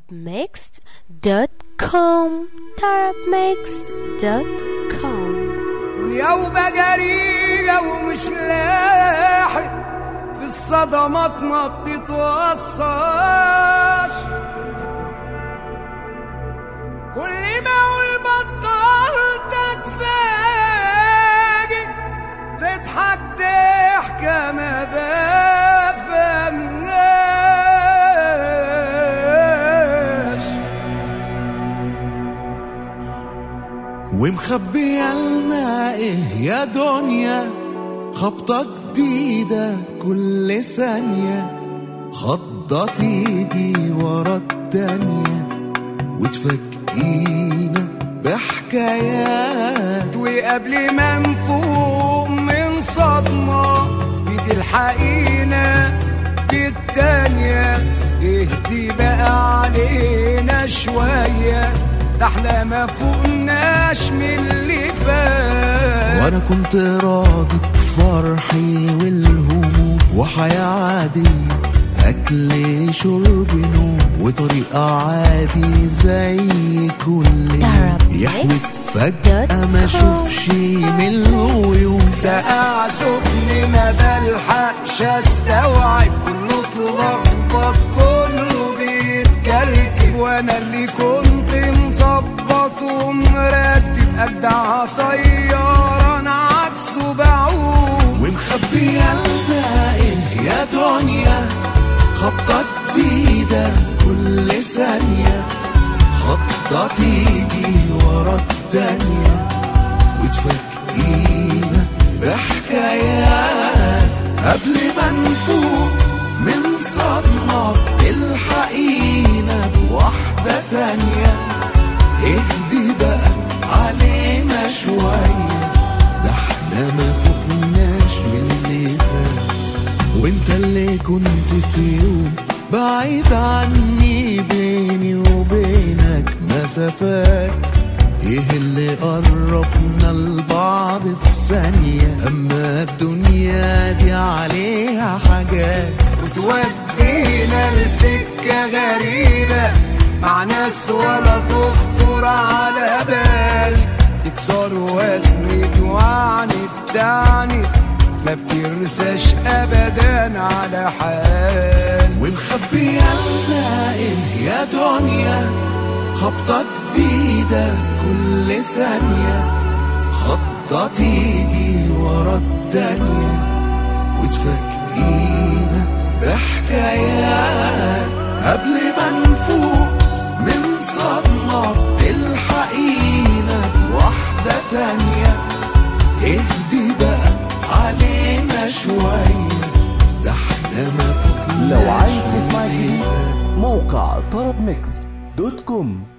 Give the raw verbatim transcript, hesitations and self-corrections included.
mixed دوت كوم طرب ميكس دوت كوم. دنيا وبجرية ومش لاحق في الصدمات ما بتتوصاش، كل ما اقول بطلت اتفاجئ تضحك ضحكة ما بفهمناش، ومخبية لنا ايه يا دنيا، خبطة جديدة كل ثانية، خضة تيجي ورا التانية وتفاجئينا بحكايات، وقبل ما نفوق من صدمة بتلحقينا بالتانية. اهدي بقى علينا شوية، ده احنا ما فوقناش من اللي فات، وانا كنت راضي بفرحي والهموم وحياة عادية، اكل شرب نوم وطريقة عادي زي كل يوم، يحوي فجأة ما شوفش من الغيوم، ساقع سخن ما بلحقش استوعب، كله اتلخبط كله بيتكركب، وانا اللي كنت مظبط ومرتب اجدع طيارة انا عكسه بعوم، ومخبية لنا ايه يا دنيا، خبطة جديدة كل ثانية، خبطة تيجي ورا التانية وتفاجئينا بحكايات، قبل ما نفوق من صدمة تلحقينا بواحدة تانية. اهدي بقى علينا شوية، ده احنا ما فوقناش من اللي فات، وانت اللي كنت في يوم بعيد عني، بيني وبينك مسافات، ايه اللي قربنا لبعض في ثانية، اما الدنيا دي عليها حاجات وتودينا لسكة غريبة مع ناس ولا تخطر على بال، تكسر وزني توعني بتعني ما بترساش ابدا على حال، ومخبية لنا ايه يا دنيا، خبطة جديدة كل ثانية، خبطة تيجي ورا التانية وتفاجئينا بحكايات، قبل ما نفوق من صدمة تلحقينا بواحدة تانية. اهدي بقى علينا شوية، ده احنا ما فوقناش. لو عايز تسمع جديد موقع طرب ميكس دوت كوم.